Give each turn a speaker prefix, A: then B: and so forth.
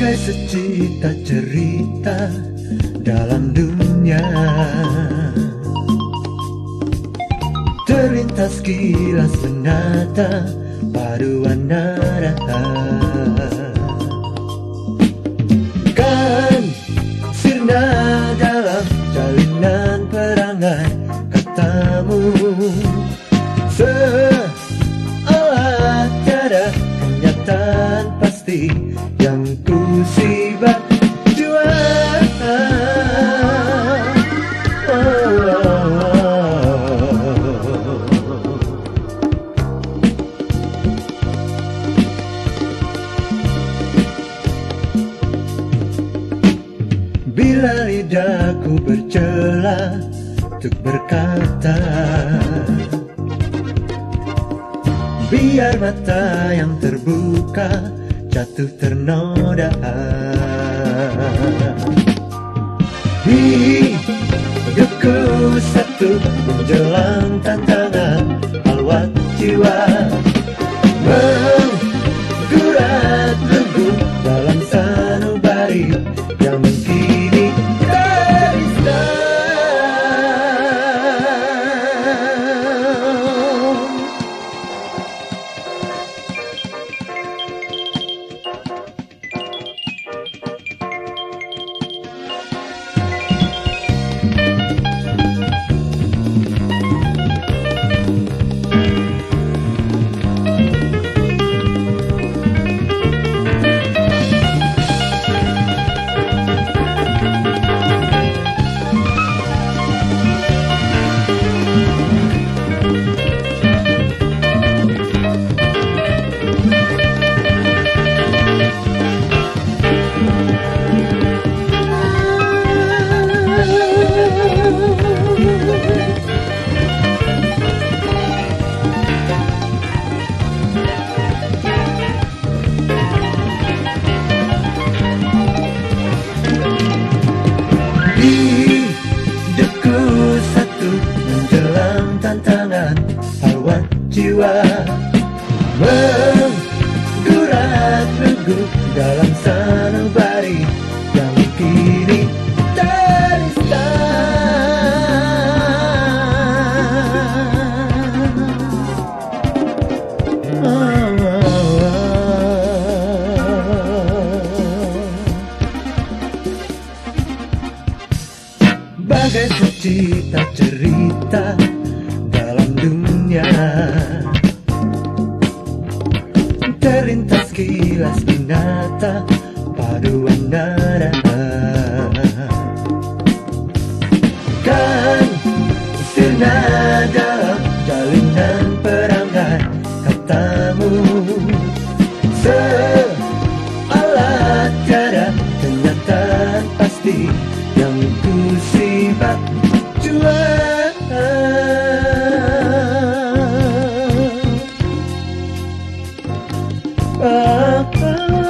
A: Bagai secita cerita dalam dunia, terlintas kilas menata paduan nada. Kan sirna dalam jalinan perangai katamu, seolah tiada kenyataan pasti yang ku sibat jua. Bila lidahku bercela untuk berkata, biar mata yang terbuka jatuh ternoda. Hidupku satu menjelang tantangan halwat jiwa, menggurat lugu dalam sanubari yang kini terista. Hidupku satu menjelang tantangan halwat jiwa, menggurat lugu dalam sanubari yang kini terista. Bagai secita cerita dalam dunia, terlintas kilas binata paduan nada. Kan sirna dalam jalinan perangai katamu, seolah tiada kenyataan pasti yang ku sibat jua. Ah, ah.